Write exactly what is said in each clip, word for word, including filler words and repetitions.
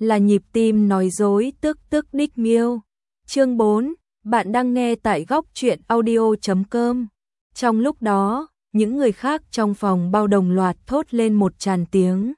là nhịp tim nói dối tức tức đích miêu. Chương bốn, bạn đang nghe tại góc truyện audio chấm com. Trong lúc đó, những người khác trong phòng bao đồng loạt thốt lên một tràng tiếng.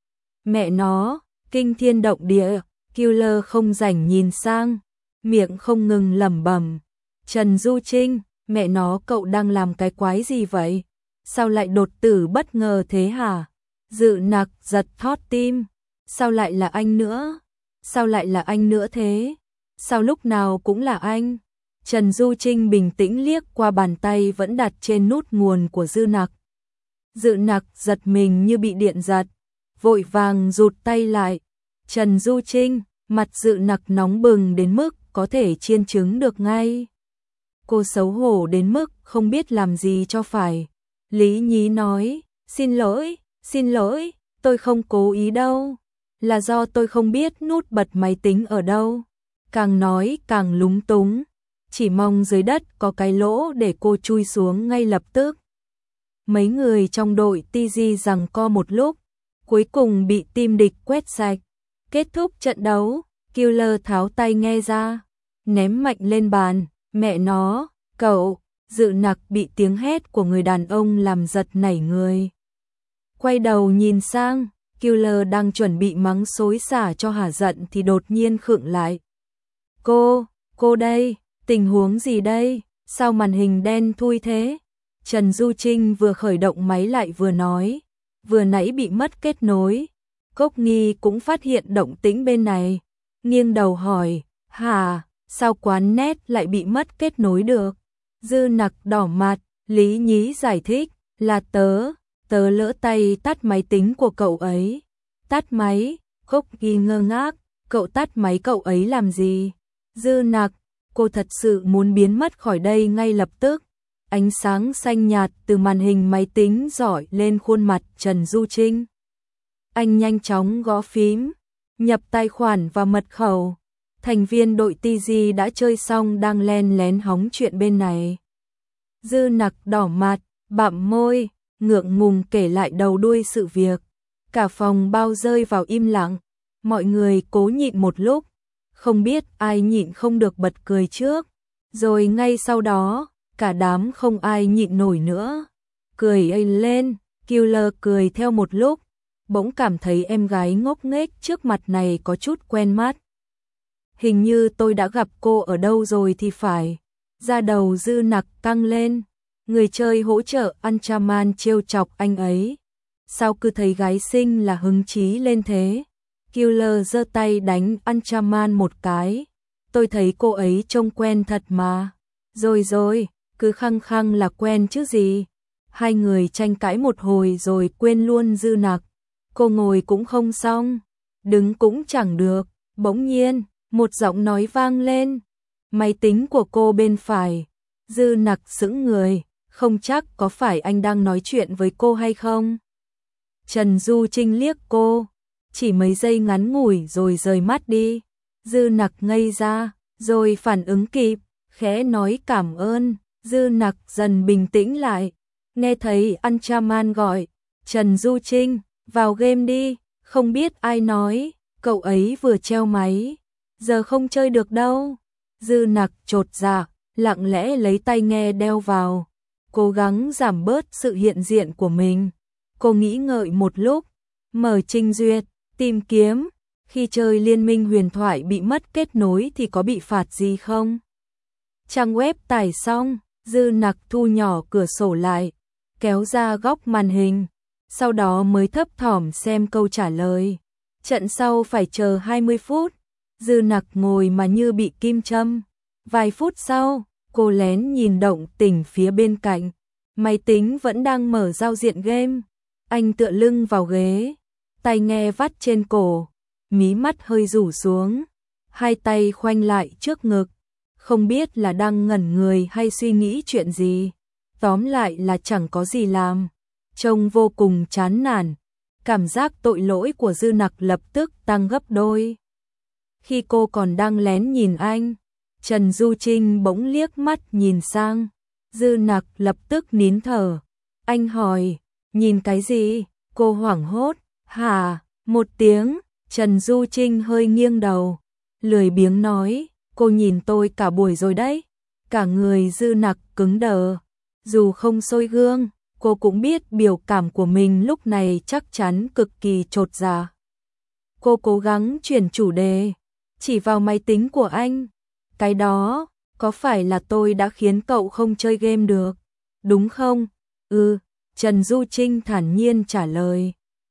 Mẹ nó, kinh thiên động địa, killer không rảnh nhìn sang, miệng không ngừng lẩm bẩm. Trần Du Trinh, mẹ nó cậu đang làm cái quái gì vậy? Sao lại đột tử bất ngờ thế hả? Dự Nặc giật thót tim. Sao lại là anh nữa? Sao lại là anh nữa thế? Sao lúc nào cũng là anh? Trần Du Trinh bình tĩnh liếc qua bàn tay vẫn đặt trên nút nguồn của Dư Nặc. Dự Nặc giật mình như bị điện giật, vội vàng rụt tay lại. Trần Du Trinh, mặt Dự Nặc nóng bừng đến mức có thể chiên trứng được ngay. Cô xấu hổ đến mức không biết làm gì cho phải. Lý Nhí nói, xin lỗi, xin lỗi, tôi không cố ý đâu. Là do tôi không biết nút bật máy tính ở đâu. Càng nói càng lúng túng. Chỉ mong dưới đất có cái lỗ để cô chui xuống ngay lập tức. Mấy người trong đội tê giê giằng co một lúc, cuối cùng bị team địch quét sạch. Kết thúc trận đấu, killer tháo tay nghe ra, ném mạnh lên bàn. Mẹ nó, cậu! Dự Nặc bị tiếng hét của người đàn ông làm giật nảy người. Quay đầu nhìn sang, killer đang chuẩn bị mắng xối xả cho hả giận thì đột nhiên khựng lại. Cô, cô đây, tình huống gì đây? Sao màn hình đen thui thế? Trần Du Trinh vừa khởi động máy lại vừa nói, vừa nãy bị mất kết nối. Cốc Nghi cũng phát hiện động tĩnh bên này, nghiêng đầu hỏi, hả, sao quán net lại bị mất kết nối được? Dư Nặc đỏ mặt, Lý Nhí giải thích, là tớ, tớ lỡ tay tắt máy tính của cậu ấy. Tắt máy? Cốc Nghi ngơ ngác, cậu tắt máy cậu ấy làm gì? Dư Nặc, cô thật sự muốn biến mất khỏi đây ngay lập tức. Ánh sáng xanh nhạt từ màn hình máy tính rọi lên khuôn mặt Trần Du Trinh. Anh nhanh chóng gõ phím, nhập tài khoản và mật khẩu. Thành viên đội tê giê đã chơi xong đang len lén hóng chuyện bên này. Dư Nặc đỏ mặt, bặm môi, ngượng ngùng kể lại đầu đuôi sự việc. Cả phòng bao rơi vào im lặng, mọi người cố nhịn một lúc, không biết ai nhịn không được bật cười trước. Rồi ngay sau đó, cả đám không ai nhịn nổi nữa. Cười ây lên, killer cười theo một lúc, bỗng cảm thấy em gái ngốc nghếch trước mặt này có chút quen mắt. Hình như tôi đã gặp cô ở đâu rồi thì phải. Da đầu Dư Nặc căng lên, người chơi hỗ trợ Anchaman trêu chọc anh ấy. Sao cứ thấy gái xinh là hứng chí lên thế? Killer giơ tay đánh Anchaman một cái. Tôi thấy cô ấy trông quen thật mà. Rồi rồi, cứ khăng khăng là quen chứ gì. Hai người tranh cãi một hồi rồi quên luôn Dư Nặc. Cô ngồi cũng không xong, đứng cũng chẳng được. Bỗng nhiên, một giọng nói vang lên. Máy tính của cô bên phải. Dư Nặc sững người, không chắc có phải anh đang nói chuyện với cô hay không. Trần Du Trinh liếc cô, chỉ mấy giây ngắn ngủi rồi rời mắt đi. Dư Nặc ngây ra, rồi phản ứng kịp, khẽ nói cảm ơn. Dư Nặc dần bình tĩnh lại, nghe thấy Anchaman gọi, Trần Du Trinh, vào game đi. Không biết ai nói, cậu ấy vừa treo máy, giờ không chơi được đâu. Dư Nặc chột dạ, lặng lẽ lấy tai nghe đeo vào, cố gắng giảm bớt sự hiện diện của mình. Cô nghĩ ngợi một lúc, mở trình duyệt, tìm kiếm, khi chơi Liên minh huyền thoại bị mất kết nối thì có bị phạt gì không? Trang web tải xong, Dư Nặc thu nhỏ cửa sổ lại, kéo ra góc màn hình, sau đó mới thấp thỏm xem câu trả lời. Trận sau phải chờ hai mươi phút. Dư Nặc ngồi mà như bị kim châm. Vài phút sau, cô lén nhìn động tĩnh phía bên cạnh. Máy tính vẫn đang mở giao diện game. Anh tựa lưng vào ghế, tai nghe vắt trên cổ, mí mắt hơi rủ xuống, hai tay khoanh lại trước ngực. Không biết là đang ngẩn người hay suy nghĩ chuyện gì. Tóm lại là chẳng có gì làm. Trông vô cùng chán nản. Cảm giác tội lỗi của Dư Nặc lập tức tăng gấp đôi. Khi cô còn đang lén nhìn anh, Trần Du Trinh bỗng liếc mắt nhìn sang. Dư Nặc lập tức nín thở. Anh hỏi, nhìn cái gì? Cô hoảng hốt, hả? Một tiếng, Trần Du Trinh hơi nghiêng đầu, lười biếng nói, cô nhìn tôi cả buổi rồi đấy. Cả người Dư Nặc cứng đờ, dù không soi gương, cô cũng biết biểu cảm của mình lúc này chắc chắn cực kỳ chột dạ. Cô cố gắng chuyển chủ đề, chỉ vào máy tính của anh. Cái đó, có phải là tôi đã khiến cậu không chơi game được, đúng không? Ừ, Trần Du Trinh thản nhiên trả lời.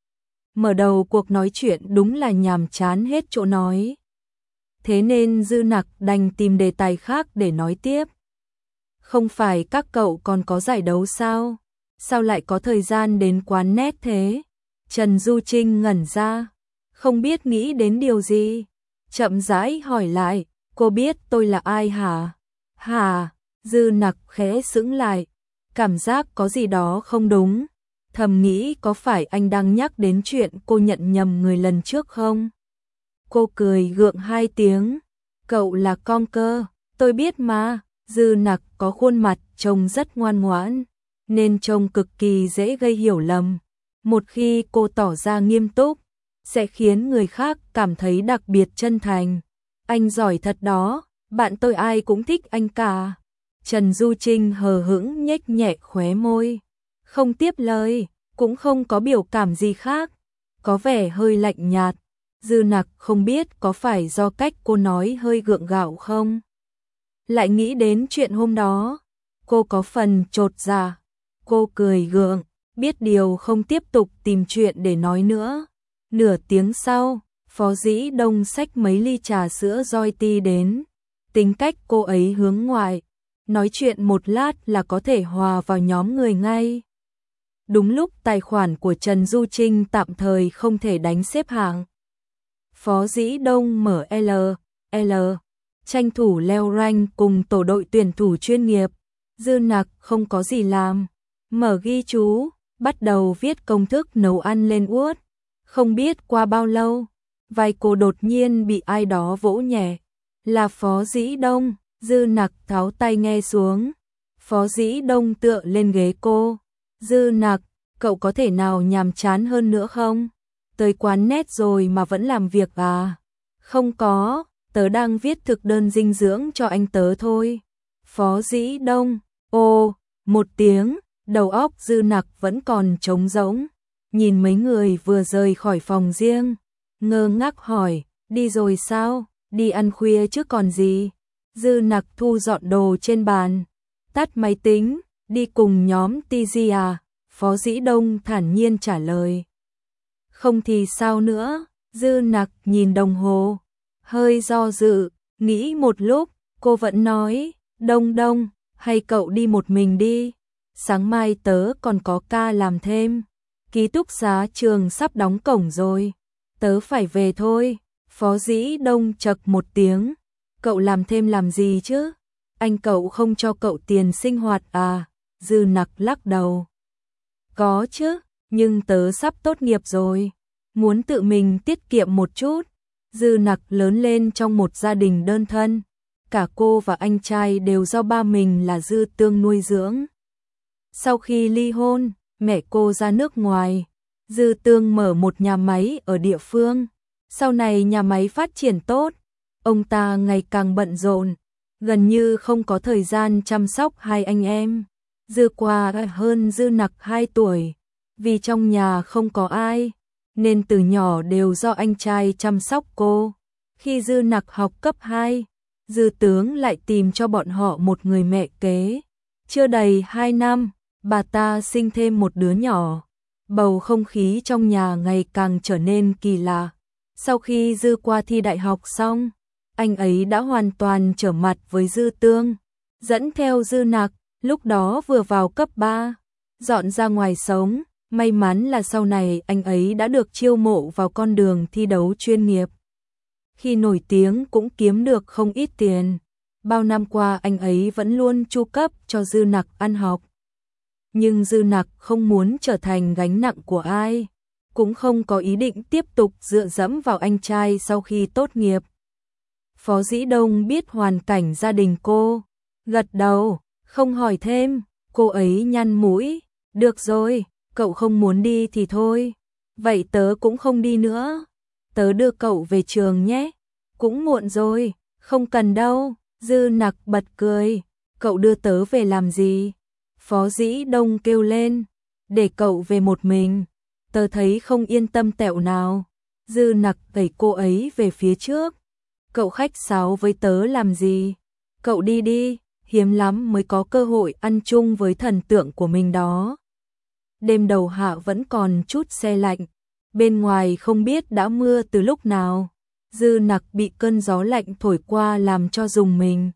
Mở đầu cuộc nói chuyện đúng là nhàm chán hết chỗ nói. Thế nên Dư Nặc đành tìm đề tài khác để nói tiếp. Không phải các cậu còn có giải đấu sao? Sao lại có thời gian đến quán net thế? Trần Du Trinh ngẩn ra, không biết nghĩ đến điều gì. Chậm rãi hỏi lại, cô biết tôi là ai hả? Hả? Dư Nặc khẽ sững lại, cảm giác có gì đó không đúng. Thầm nghĩ có phải anh đang nhắc đến chuyện cô nhận nhầm người lần trước không? Cô cười gượng hai tiếng, cậu là con cơ, tôi biết mà. Dư Nặc có khuôn mặt trông rất ngoan ngoãn, nên trông cực kỳ dễ gây hiểu lầm. Một khi cô tỏ ra nghiêm túc, sẽ khiến người khác cảm thấy đặc biệt chân thành. Anh giỏi thật đó, bạn tôi ai cũng thích anh cả. Trần Du Trinh hờ hững nhếch nhẹ khóe môi, không tiếp lời, cũng không có biểu cảm gì khác, có vẻ hơi lạnh nhạt. Dư Nặc không biết có phải do cách cô nói hơi gượng gạo không? Lại nghĩ đến chuyện hôm đó, cô có phần chột dạ. Cô cười gượng, biết điều không tiếp tục tìm chuyện để nói nữa. Nửa tiếng sau, Phó Dĩ Đông xách mấy ly trà sữa Joy Tea đến. Tính cách cô ấy hướng ngoại, nói chuyện một lát là có thể hòa vào nhóm người ngay. Đúng lúc tài khoản của Trần Du Trinh tạm thời không thể đánh xếp hạng, Phó Dĩ Đông mở L, L, tranh thủ leo rank cùng tổ đội tuyển thủ chuyên nghiệp. Dư Nặc không có gì làm, mở ghi chú, bắt đầu viết công thức nấu ăn lên Word. Không biết qua bao lâu, vai cô đột nhiên bị ai đó vỗ nhẹ. Là Phó Dĩ Đông. Dư Nặc tháo tay nghe xuống. Phó Dĩ Đông tựa lên ghế cô. Dư Nặc, cậu có thể nào nhàm chán hơn nữa không? Tới quán net rồi mà vẫn làm việc à? Không có, tớ đang viết thực đơn dinh dưỡng cho anh tớ thôi. Phó Dĩ Đông, ô, một tiếng, đầu óc Dư Nặc vẫn còn trống rỗng. Nhìn mấy người vừa rời khỏi phòng riêng, ngơ ngác hỏi, đi rồi sao? Đi ăn khuya chứ còn gì? Dư Nặc thu dọn đồ trên bàn, tắt máy tính, đi cùng nhóm tê giê à? Phó Dĩ Đông thản nhiên trả lời. Không thì sao nữa? Dư Nặc nhìn đồng hồ, hơi do dự, nghĩ một lúc, cô vẫn nói, Đông Đông, hay cậu đi một mình đi, sáng mai tớ còn có ca làm thêm, ký túc xá trường sắp đóng cổng rồi, tớ phải về thôi. Phó Dĩ Đông chậc một tiếng, cậu làm thêm làm gì chứ? Anh cậu không cho cậu tiền sinh hoạt à? Dư Nặc lắc đầu. Có chứ, nhưng tớ sắp tốt nghiệp rồi, muốn tự mình tiết kiệm một chút. Dư Nặc lớn lên trong một gia đình đơn thân, cả cô và anh trai đều do ba mình là Dư Tương nuôi dưỡng. Sau khi ly hôn, mẹ cô ra nước ngoài, Dư Tương mở một nhà máy ở địa phương. Sau này nhà máy phát triển tốt, ông ta ngày càng bận rộn, gần như không có thời gian chăm sóc hai anh em. Dư Qua hơn Dư Nặc hai tuổi, vì trong nhà không có ai, nên từ nhỏ đều do anh trai chăm sóc cô. Khi Dư Nặc học cấp hai, Dư Tướng lại tìm cho bọn họ một người mẹ kế. Chưa đầy hai năm, bà ta sinh thêm một đứa nhỏ. Bầu không khí trong nhà ngày càng trở nên kỳ lạ. Sau khi Dư Qua thi đại học xong, anh ấy đã hoàn toàn trở mặt với Dư Tương, dẫn theo Dư Nặc, lúc đó vừa vào cấp ba, dọn ra ngoài sống. May mắn là sau này anh ấy đã được chiêu mộ vào con đường thi đấu chuyên nghiệp. Khi nổi tiếng cũng kiếm được không ít tiền. Bao năm qua anh ấy vẫn luôn chu cấp cho Dư Nặc ăn học. Nhưng Dư Nặc không muốn trở thành gánh nặng của ai, cũng không có ý định tiếp tục dựa dẫm vào anh trai sau khi tốt nghiệp. Phó Dĩ Đông biết hoàn cảnh gia đình cô, gật đầu, không hỏi thêm. Cô ấy nhăn mũi, được rồi, cậu không muốn đi thì thôi, vậy tớ cũng không đi nữa. tớ đưa cậu về trường nhé. Cũng muộn rồi, không cần đâu, Dư Nặc bật cười, cậu đưa tớ về làm gì? Phó Dĩ Đông kêu lên, để cậu về một mình, tớ thấy không yên tâm tẹo nào. Dư Nặc đẩy cô ấy về phía trước, cậu khách sáo với tớ làm gì? Cậu đi đi, hiếm lắm mới có cơ hội ăn chung với thần tượng của mình đó. Đêm đầu hạ vẫn còn chút se lạnh, bên ngoài không biết đã mưa từ lúc nào. Dư Nặc bị cơn gió lạnh thổi qua làm cho rùng mình.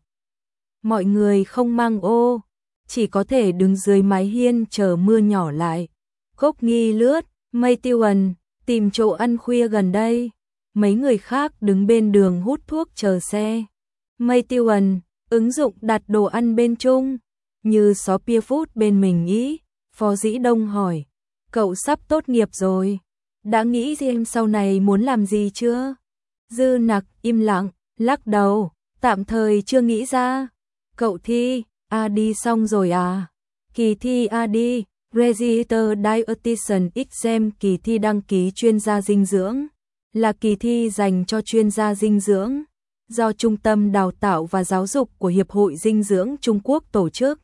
Mọi người không mang ô, chỉ có thể đứng dưới mái hiên chờ mưa nhỏ lại. Cốc Nghi lướt, Mây Tiêu Ẩn, tìm chỗ ăn khuya gần đây. Mấy người khác đứng bên đường hút thuốc chờ xe. Mây Tiêu Ẩn, ứng dụng đặt đồ ăn bên chung, như Shopee Food bên mình ý. Phó Dĩ Đông hỏi, cậu sắp tốt nghiệp rồi, đã nghĩ riêng sau này muốn làm gì chưa? Dư Nặc im lặng, lắc đầu, tạm thời chưa nghĩ ra. Cậu thi a đê xong rồi à? Kỳ thi a đê, Register Dietitian Exam, kỳ thi đăng ký chuyên gia dinh dưỡng, là kỳ thi dành cho chuyên gia dinh dưỡng, do Trung tâm Đào tạo và Giáo dục của Hiệp hội Dinh dưỡng Trung Quốc tổ chức.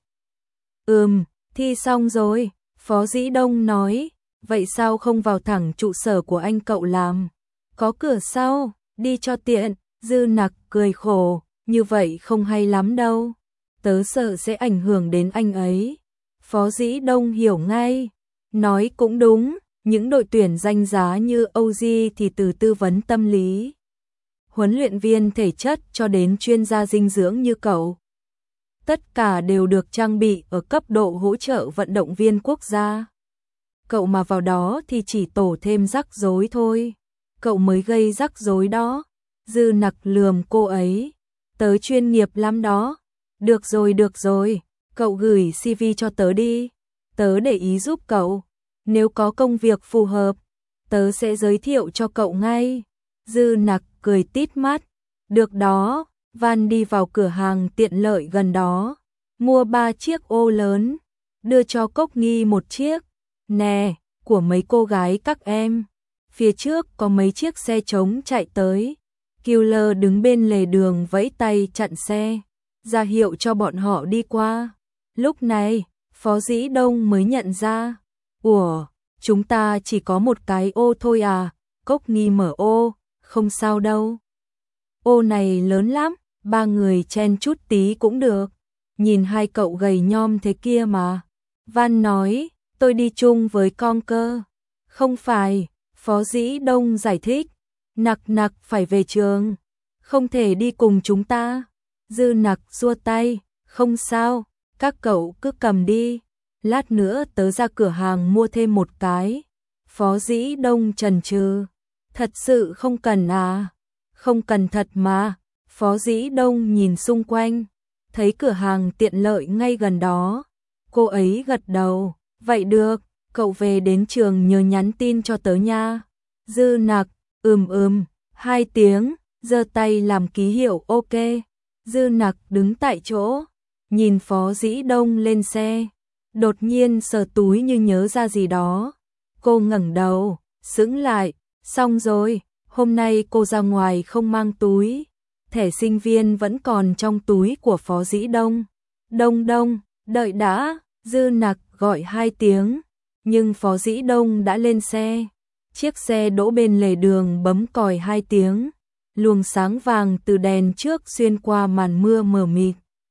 Ừm, thi xong rồi, Phó Dĩ Đông nói, vậy sao không vào thẳng trụ sở của anh cậu làm? Có cửa sau, đi cho tiện. Dư Nặc cười khổ, như vậy không hay lắm đâu, tớ sợ sẽ ảnh hưởng đến anh ấy. Phó Dĩ Đông hiểu ngay, nói cũng đúng, những đội tuyển danh giá như Âu Di thì từ tư vấn tâm lý, huấn luyện viên thể chất cho đến chuyên gia dinh dưỡng như cậu, tất cả đều được trang bị ở cấp độ hỗ trợ vận động viên quốc gia. Cậu mà vào đó thì chỉ tổ thêm rắc rối thôi, cậu mới gây rắc rối đó. Dư Nặc lườm cô ấy, tớ chuyên nghiệp lắm đó. Được rồi được rồi, cậu gửi xê vê cho tớ đi, tớ để ý giúp cậu, nếu có công việc phù hợp, tớ sẽ giới thiệu cho cậu ngay. Dư Nặc cười tít mắt, được đó. Van đi vào cửa hàng tiện lợi gần đó, mua ba chiếc ô lớn, đưa cho Cốc Nghi một chiếc. Nè, của mấy cô gái các em. Phía trước có mấy chiếc xe trống chạy tới. Killer đứng bên lề đường vẫy tay chặn xe, ra hiệu cho bọn họ đi qua. Lúc này, Phó Dĩ Đông mới nhận ra, ủa, chúng ta chỉ có một cái ô thôi à? Cốc Nghi mở ô, không sao đâu. Ô này lớn lắm, ba người chen chút tí cũng được. Nhìn hai cậu gầy nhom thế kia mà. Van nói, tôi đi chung với con cơ. Không phải, Phó Dĩ Đông giải thích. Nặc Nặc phải về trường, không thể đi cùng chúng ta. Dư Nặc xua tay, không sao, các cậu cứ cầm đi, lát nữa tớ ra cửa hàng mua thêm một cái. Phó Dĩ Đông chần chừ, thật sự không cần à? Không cần thật mà. Phó Dĩ Đông nhìn xung quanh, thấy cửa hàng tiện lợi ngay gần đó. Cô ấy gật đầu, vậy được, cậu về đến trường nhớ nhắn tin cho tớ nha. Dư Nặc, ừm ừm, hai tiếng, giơ tay làm ký hiệu ok. Dư Nặc đứng tại chỗ, nhìn Phó Dĩ Đông lên xe, đột nhiên sờ túi như nhớ ra gì đó. Cô ngẩng đầu, sững lại, xong rồi, hôm nay cô ra ngoài không mang túi. Thẻ sinh viên vẫn còn trong túi của Phó Dĩ Đông. Đông Đông, đợi đã. Dư Nặc gọi hai tiếng, nhưng Phó Dĩ Đông đã lên xe. Chiếc xe đỗ bên lề đường bấm còi hai tiếng, luồng sáng vàng từ đèn trước xuyên qua màn mưa mờ mịt.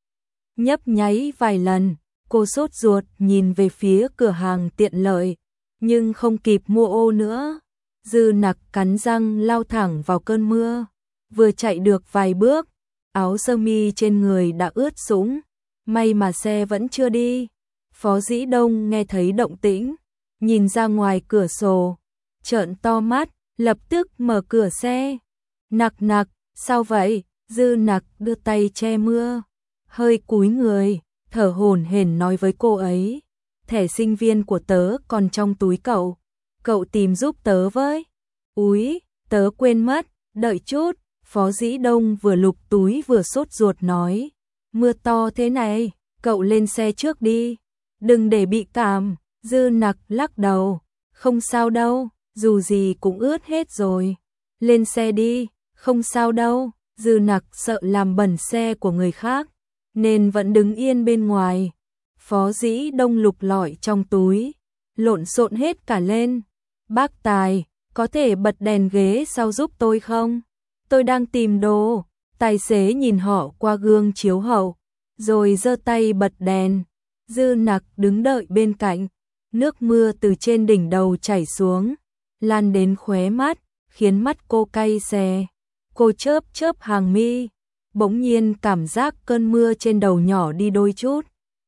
Nhấp nháy vài lần, cô sốt ruột nhìn về phía cửa hàng tiện lợi, nhưng không kịp mua ô nữa. Dư Nặc cắn răng lao thẳng vào cơn mưa, vừa chạy được vài bước, áo sơ mi trên người đã ướt sũng, may mà xe vẫn chưa đi. Phó Dĩ Đông nghe thấy động tĩnh, nhìn ra ngoài cửa sổ, trợn to mắt, lập tức mở cửa xe. Nặc Nặc, sao vậy? Dư Nặc đưa tay che mưa, hơi cúi người, thở hổn hển nói với cô ấy, thẻ sinh viên của tớ còn trong túi cậu, cậu tìm giúp tớ với. Úi, tớ quên mất, đợi chút. Phó Dĩ Đông vừa lục túi vừa sốt ruột nói, mưa to thế này, cậu lên xe trước đi, đừng để bị cảm. Dư Nặc lắc đầu, không sao đâu, dù gì cũng ướt hết rồi. lên xe đi, không sao đâu. Dư Nặc sợ làm bẩn xe của người khác, nên vẫn đứng yên bên ngoài. Phó Dĩ Đông lục lọi trong túi, lộn xộn hết cả lên. Bác Tài, có thể bật đèn ghế sau giúp tôi không? Tôi đang tìm đồ. Tài xế nhìn họ qua gương chiếu hậu, rồi giơ tay bật đèn. Dư Nặc đứng đợi bên cạnh, nước mưa từ trên đỉnh đầu chảy xuống, lan đến khóe mắt, khiến mắt cô cay xè. Cô chớp chớp hàng mi, bỗng nhiên cảm giác cơn mưa trên đầu nhỏ đi đôi chút.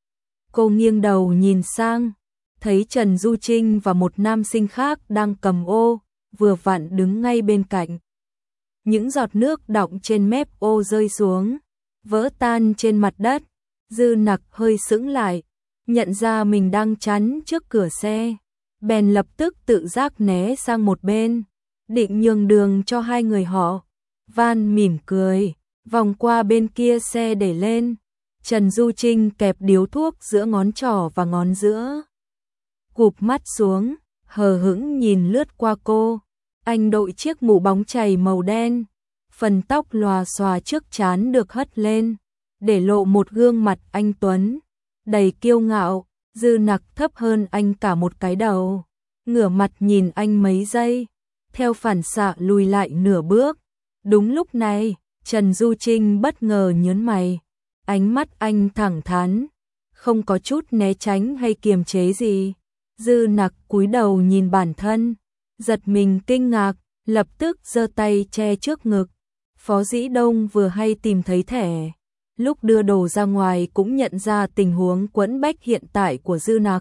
Cô nghiêng đầu nhìn sang, thấy Trần Du Trinh và một nam sinh khác đang cầm ô, vừa vặn đứng ngay bên cạnh. Những giọt nước đọng trên mép ô rơi xuống, vỡ tan trên mặt đất. Dư Nặc hơi sững lại, nhận ra mình đang chắn trước cửa xe, bèn lập tức tự giác né sang một bên, định nhường đường cho hai người họ. Van mỉm cười, vòng qua bên kia xe để lên. Trần Du Trinh kẹp điếu thuốc giữa ngón trỏ và ngón giữa, cụp mắt xuống, hờ hững nhìn lướt qua cô. Anh đội chiếc mũ bóng chày màu đen, phần tóc lòa xòa trước trán được hất lên, để lộ một gương mặt anh tuấn, đầy kiêu ngạo. Dư Nặc thấp hơn anh cả một cái đầu, ngửa mặt nhìn anh mấy giây, theo phản xạ lùi lại nửa bước. Đúng lúc này, Trần Du Trinh bất ngờ nhướng mày, ánh mắt anh thẳng thắn, không có chút né tránh hay kiềm chế gì. Dư Nặc cúi đầu nhìn bản thân, giật mình kinh ngạc, lập tức giơ tay che trước ngực. Phó Dĩ Đông vừa hay tìm thấy thẻ, lúc đưa đồ ra ngoài cũng nhận ra tình huống quẫn bách hiện tại của Dư Nặc.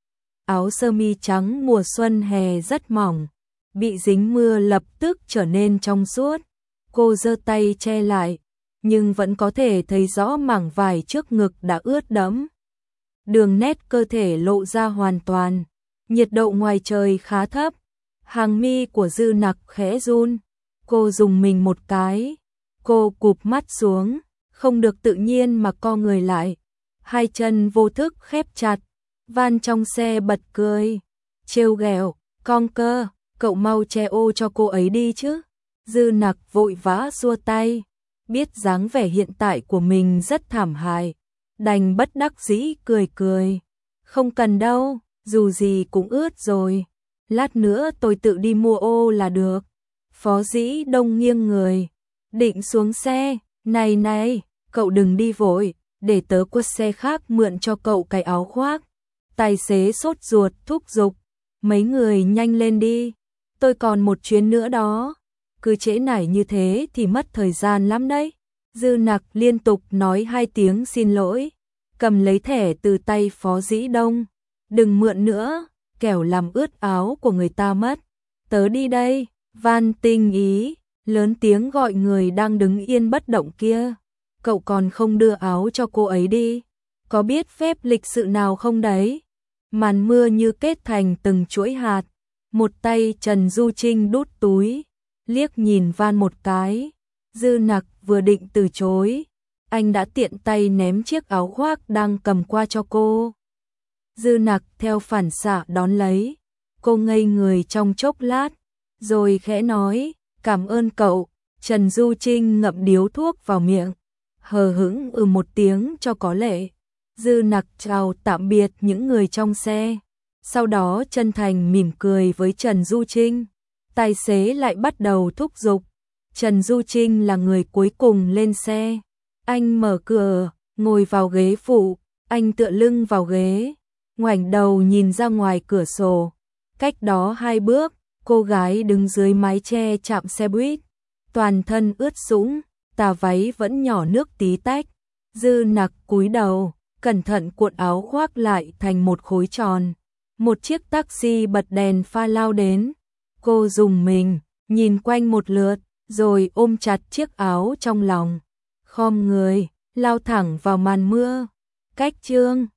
Áo sơ mi trắng mùa xuân hè rất mỏng, bị dính mưa lập tức trở nên trong suốt. Cô giơ tay che lại, nhưng vẫn có thể thấy rõ mảng vải trước ngực đã ướt đẫm. Đường nét cơ thể lộ ra hoàn toàn. Nhiệt độ ngoài trời khá thấp, hàng mi của Dư Nặc khẽ run. Cô dùng mình một cái, cô cụp mắt xuống, không được tự nhiên mà co người lại, hai chân vô thức khép chặt. Van trong xe bật cười, trêu ghẹo, "Con cơ, cậu mau che ô cho cô ấy đi chứ." Dư Nặc vội vã xua tay, biết dáng vẻ hiện tại của mình rất thảm hại, đành bất đắc dĩ cười cười, "Không cần đâu, dù gì cũng ướt rồi, lát nữa tôi tự đi mua ô là được." Phó Dĩ Đông nghiêng người, định xuống xe, "Này này, cậu đừng đi vội, để tớ quất xe khác mượn cho cậu cái áo khoác." Tài xế sốt ruột thúc giục, "Mấy người nhanh lên đi, tôi còn một chuyến nữa đó, cứ trễ nải như thế thì mất thời gian lắm đấy." Dư Nặc liên tục nói hai tiếng xin lỗi, cầm lấy thẻ từ tay Phó Dĩ Đông, "Đừng mượn nữa, kẻo làm ướt áo của người ta mất. Tớ đi đây." Van tinh ý, lớn tiếng gọi người đang đứng yên bất động kia, "Cậu còn không đưa áo cho cô ấy đi, có biết phép lịch sự nào không đấy?" Màn mưa như kết thành từng chuỗi hạt, một tay Trần Du Trinh đút túi, liếc nhìn Van một cái. Dư Nặc vừa định từ chối, anh đã tiện tay ném chiếc áo khoác đang cầm qua cho cô. Dư Nặc theo phản xạ đón lấy, cô ngây người trong chốc lát, rồi khẽ nói, "Cảm ơn cậu." Trần Du Trinh ngậm điếu thuốc vào miệng, hờ hững ừ một tiếng cho có lệ. Dư Nặc chào tạm biệt những người trong xe, sau đó chân thành mỉm cười với Trần Du Trinh. Tài xế lại bắt đầu thúc giục. Trần Du Trinh là người cuối cùng lên xe. Anh mở cửa, ngồi vào ghế phụ, anh tựa lưng vào ghế, ngoảnh đầu nhìn ra ngoài cửa sổ. Cách đó hai bước, cô gái đứng dưới mái che trạm xe buýt, toàn thân ướt sũng, tà váy vẫn nhỏ nước tí tách. Dư Nặc cúi đầu, cẩn thận cuộn áo khoác lại thành một khối tròn. Một chiếc taxi bật đèn pha lao đến. Cô rùng mình, nhìn quanh một lượt, rồi ôm chặt chiếc áo trong lòng, khom người, lao thẳng vào màn mưa. Cách chương